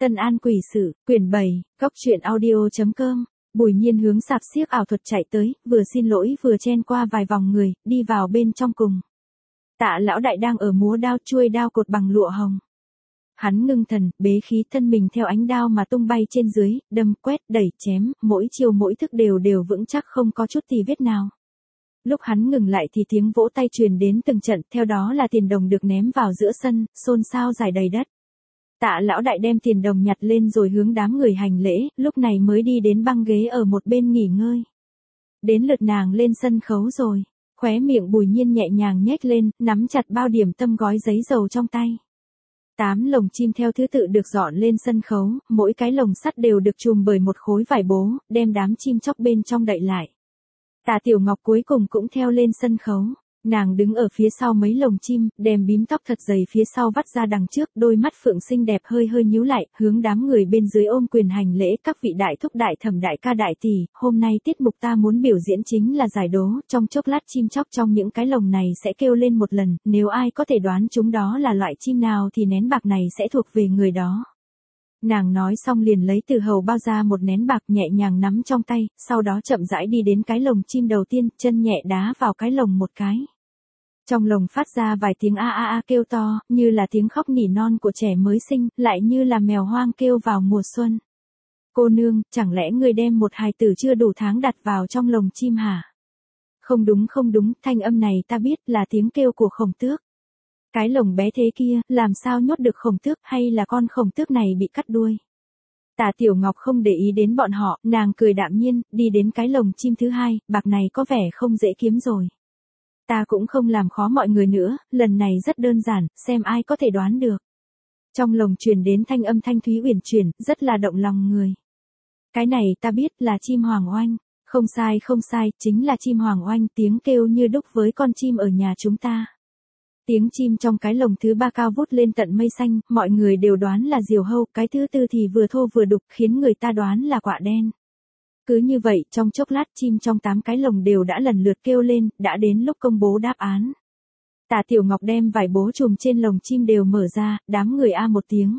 Tân An quỷ sự, quyển 7, góc truyện audio.com. Bùi Nhiên hướng sạp xiếc ảo thuật chạy tới, vừa xin lỗi vừa chen qua vài vòng người, đi vào bên trong cùng. Tạ lão đại đang ở múa đao, chuôi đao cột bằng lụa hồng. Hắn ngưng thần, bế khí, thân mình theo ánh đao mà tung bay trên dưới, đâm quét, đẩy, chém, mỗi chiều mỗi thức đều vững chắc không có chút tì vết nào. Lúc hắn ngừng lại thì tiếng vỗ tay truyền đến từng trận, theo đó là tiền đồng được ném vào giữa sân, xôn xao rải đầy đất. Tạ lão đại đem tiền đồng nhặt lên rồi hướng đám người hành lễ, lúc này mới đi đến băng ghế ở một bên nghỉ ngơi. Đến lượt nàng lên sân khấu rồi, khóe miệng Bùi Nhiên nhẹ nhàng nhếch lên, nắm chặt bao điểm tâm gói giấy dầu trong tay. 8 lồng chim theo thứ tự được dọn lên sân khấu, mỗi cái lồng sắt đều được trùm bởi một khối vải bố, đem đám chim chóc bên trong đậy lại. Tạ Tiểu Ngọc cuối cùng cũng theo lên sân khấu. Nàng đứng ở phía sau mấy lồng chim, đem bím tóc thật dày phía sau vắt ra đằng trước, đôi mắt phượng xinh đẹp hơi nhíu lại, hướng đám người bên dưới ôm quyền hành lễ. Các vị đại thúc đại thẩm đại ca đại tỷ, hôm nay tiết mục ta muốn biểu diễn chính là giải đố, trong chốc lát chim chóc trong những cái lồng này sẽ kêu lên một lần, nếu ai có thể đoán chúng đó là loại chim nào thì nén bạc này sẽ thuộc về người đó. Nàng nói xong liền lấy từ hầu bao ra một nén bạc nhẹ nhàng nắm trong tay, sau đó chậm rãi đi đến cái lồng chim đầu tiên, chân nhẹ đá vào cái lồng một cái. Trong lồng phát ra vài tiếng a a a kêu to, như là tiếng khóc nỉ non của trẻ mới sinh, lại như là mèo hoang kêu vào mùa xuân. Cô nương, chẳng lẽ ngươi đem một hài tử chưa đủ tháng đặt vào trong lồng chim hả? Không đúng, thanh âm này ta biết là tiếng kêu của Khổng Tước. Cái lồng bé thế kia, làm sao nhốt được Khổng Tước, hay là con Khổng Tước này bị cắt đuôi? Tạ Tiểu Ngọc không để ý đến bọn họ, nàng cười đạm nhiên, đi đến cái lồng chim thứ hai, bạc này có vẻ không dễ kiếm rồi. Ta cũng không làm khó mọi người nữa, lần này rất đơn giản, xem ai có thể đoán được. Trong lồng truyền đến thanh âm thanh thúy uyển chuyển, rất là động lòng người. Cái này ta biết là chim hoàng oanh. Không sai, chính là chim hoàng oanh, tiếng kêu như đúc với con chim ở nhà chúng ta. Tiếng chim trong cái lồng thứ ba cao vút lên tận mây xanh, mọi người đều đoán là diều hâu, cái thứ tư thì vừa thô vừa đục, khiến người ta đoán là quạ đen. Cứ như vậy, trong chốc lát chim trong 8 cái lồng đều đã lần lượt kêu lên, đã đến lúc công bố đáp án. Tạ Tiểu Ngọc đem vải bố trùm trên lồng chim đều mở ra, đám người a một tiếng.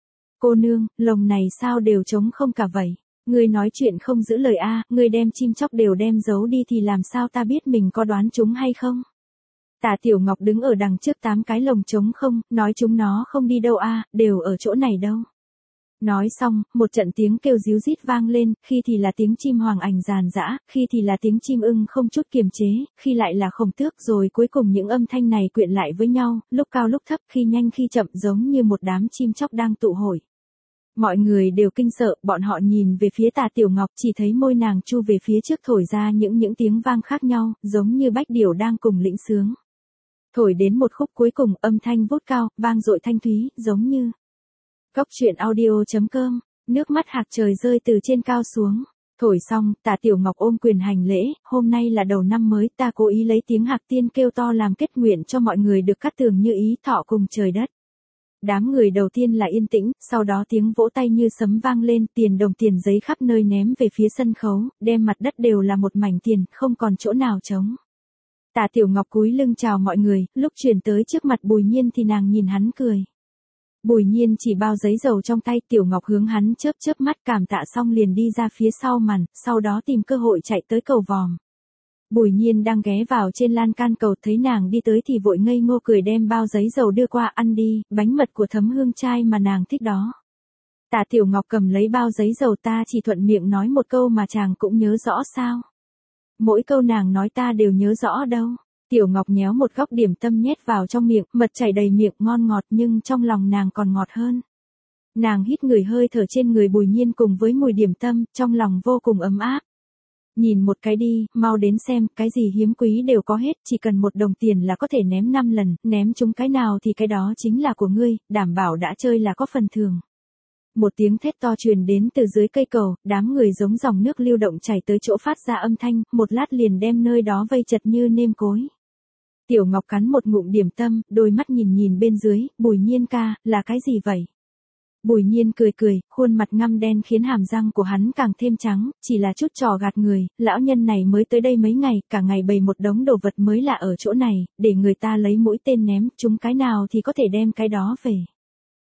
Cô nương, lồng này sao đều trống không cả vậy? Ngươi nói chuyện không giữ lời a, ngươi đem chim chóc đều đem giấu đi thì làm sao ta biết mình có đoán chúng hay không? Tạ Tiểu Ngọc đứng ở đằng trước 8 cái lồng trống không, nói chúng nó không đi đâu a, đều ở chỗ này đâu. Nói xong, một trận tiếng kêu ríu rít vang lên, khi thì là tiếng chim hoàng ảnh ràn rã, khi thì là tiếng chim ưng không chút kiềm chế, khi lại là Khổng Tước, rồi cuối cùng những âm thanh này quyện lại với nhau, lúc cao lúc thấp, khi nhanh khi chậm, giống như một đám chim chóc đang tụ hội. Mọi người đều kinh sợ, bọn họ nhìn về phía Tạ Tiểu Ngọc, chỉ thấy môi nàng chu về phía trước thổi ra những tiếng vang khác nhau, giống như bách điểu đang cùng lĩnh sướng. Thổi đến một khúc cuối cùng, âm thanh vút cao, vang dội thanh thúy, giống như góc truyện audio.com, nước mắt hạt trời rơi từ trên cao xuống. Thổi xong, Tạ Tiểu Ngọc ôm quyền hành lễ, hôm nay là đầu năm mới, ta cố ý lấy tiếng hạc tiên kêu to làm kết nguyện cho mọi người được cát tường như ý, thọ cùng trời đất. Đám người đầu tiên là yên tĩnh, sau đó tiếng vỗ tay như sấm vang lên, tiền đồng tiền giấy khắp nơi ném về phía sân khấu, đem mặt đất đều là một mảnh tiền, không còn chỗ nào trống. Tạ Tiểu Ngọc cúi lưng chào mọi người, lúc chuyển tới trước mặt Bùi Nhiên thì nàng nhìn hắn cười. Bùi Nhiên chỉ bao giấy dầu trong tay, Tiểu Ngọc hướng hắn chớp mắt cảm tạ xong liền đi ra phía sau màn, sau đó tìm cơ hội chạy tới cầu vòm. Bùi Nhiên đang ghé vào trên lan can cầu, thấy nàng đi tới thì vội ngây ngô cười đem bao giấy dầu đưa qua, ăn đi, bánh mật của Thấm Hương trai mà nàng thích đó. Tạ Tiểu Ngọc cầm lấy bao giấy dầu, ta chỉ thuận miệng nói một câu mà chàng cũng nhớ rõ sao? Mỗi câu nàng nói ta đều nhớ rõ đâu. Tiểu Ngọc nhéo một góc điểm tâm nhét vào trong miệng, mật chảy đầy miệng, ngon ngọt nhưng trong lòng nàng còn ngọt hơn. Nàng hít người hơi thở trên người Bùi Nhiên cùng với mùi điểm tâm, trong lòng vô cùng ấm áp. Nhìn một cái đi, mau đến xem, cái gì hiếm quý đều có hết, chỉ cần 1 đồng tiền là có thể ném 5 lần, ném chúng cái nào thì cái đó chính là của ngươi, đảm bảo đã chơi là có phần thưởng. Một tiếng thét to truyền đến từ dưới cây cầu, đám người giống dòng nước lưu động chảy tới chỗ phát ra âm thanh, một lát liền đem nơi đó vây chật như nêm cối. Tiểu Ngọc cắn một ngụm điểm tâm, đôi mắt nhìn bên dưới, Bùi Nhiên ca, là cái gì vậy? Bùi Nhiên cười, khuôn mặt ngăm đen khiến hàm răng của hắn càng thêm trắng, chỉ là chút trò gạt người, lão nhân này mới tới đây mấy ngày, cả ngày bày một đống đồ vật mới lạ ở chỗ này, để người ta lấy mũi tên ném, chúng cái nào thì có thể đem cái đó về.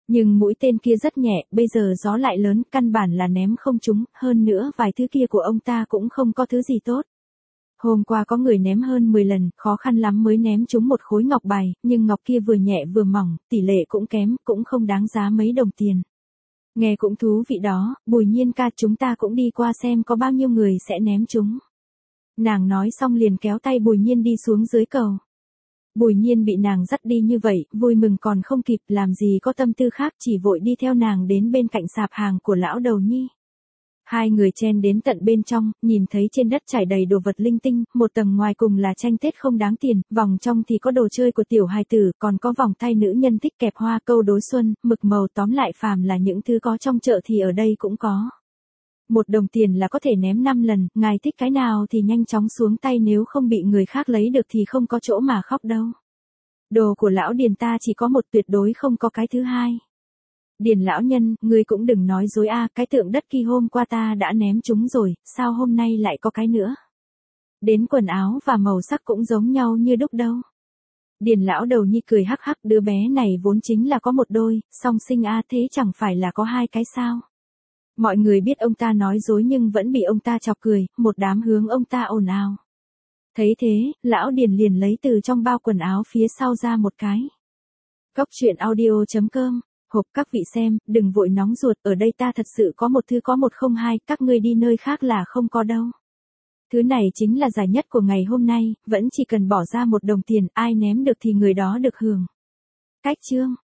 Nhưng mũi tên kia rất nhẹ, bây giờ gió lại lớn, căn bản là ném không trúng, hơn nữa vài thứ kia của ông ta cũng không có thứ gì tốt. Hôm qua có người ném hơn 10 lần, khó khăn lắm mới ném trúng một khối ngọc bài, nhưng ngọc kia vừa nhẹ vừa mỏng, tỷ lệ cũng kém, cũng không đáng giá mấy đồng tiền. Nghe cũng thú vị đó, Bùi Nhiên ca, chúng ta cũng đi qua xem có bao nhiêu người sẽ ném chúng. Nàng nói xong liền kéo tay Bùi Nhiên đi xuống dưới cầu. Bùi Nhiên bị nàng dắt đi như vậy, vui mừng còn không kịp, làm gì có tâm tư khác, chỉ vội đi theo nàng đến bên cạnh sạp hàng của lão đầu nhi. Hai người chen đến tận bên trong, nhìn thấy trên đất trải đầy đồ vật linh tinh, một tầng ngoài cùng là tranh Tết không đáng tiền, vòng trong thì có đồ chơi của tiểu hài tử, còn có vòng tay nữ nhân thích kẹp hoa, câu đối xuân, mực màu, tóm lại phàm là những thứ có trong chợ thì ở đây cũng có. 1 đồng tiền là có thể ném 5 lần, ngài thích cái nào thì nhanh chóng xuống tay, nếu không bị người khác lấy được thì không có chỗ mà khóc đâu. Đồ của lão Điền ta chỉ có một, tuyệt đối không có cái thứ hai. Điền lão nhân, ngươi cũng đừng nói dối a, cái tượng đất kia hôm qua ta đã ném chúng rồi, sao hôm nay lại có cái nữa? Đến quần áo và màu sắc cũng giống nhau như đúc đâu. Điền lão đầu nhi cười hắc hắc, đứa bé này vốn chính là có một đôi, song sinh a, thế chẳng phải là có 2 cái sao? Mọi người biết ông ta nói dối nhưng vẫn bị ông ta chọc cười, một đám hướng ông ta ồn ào. Thấy thế, lão Điền liền lấy từ trong bao quần áo phía sau ra một cái. Cóc truyện audio.com. Hộp, các vị xem, đừng vội nóng ruột, ở đây ta thật sự có một thứ, có 102, các ngươi đi nơi khác là không có đâu. Thứ này chính là giải nhất của ngày hôm nay, vẫn chỉ cần bỏ ra 1 đồng tiền, ai ném được thì người đó được hưởng. Cách chương.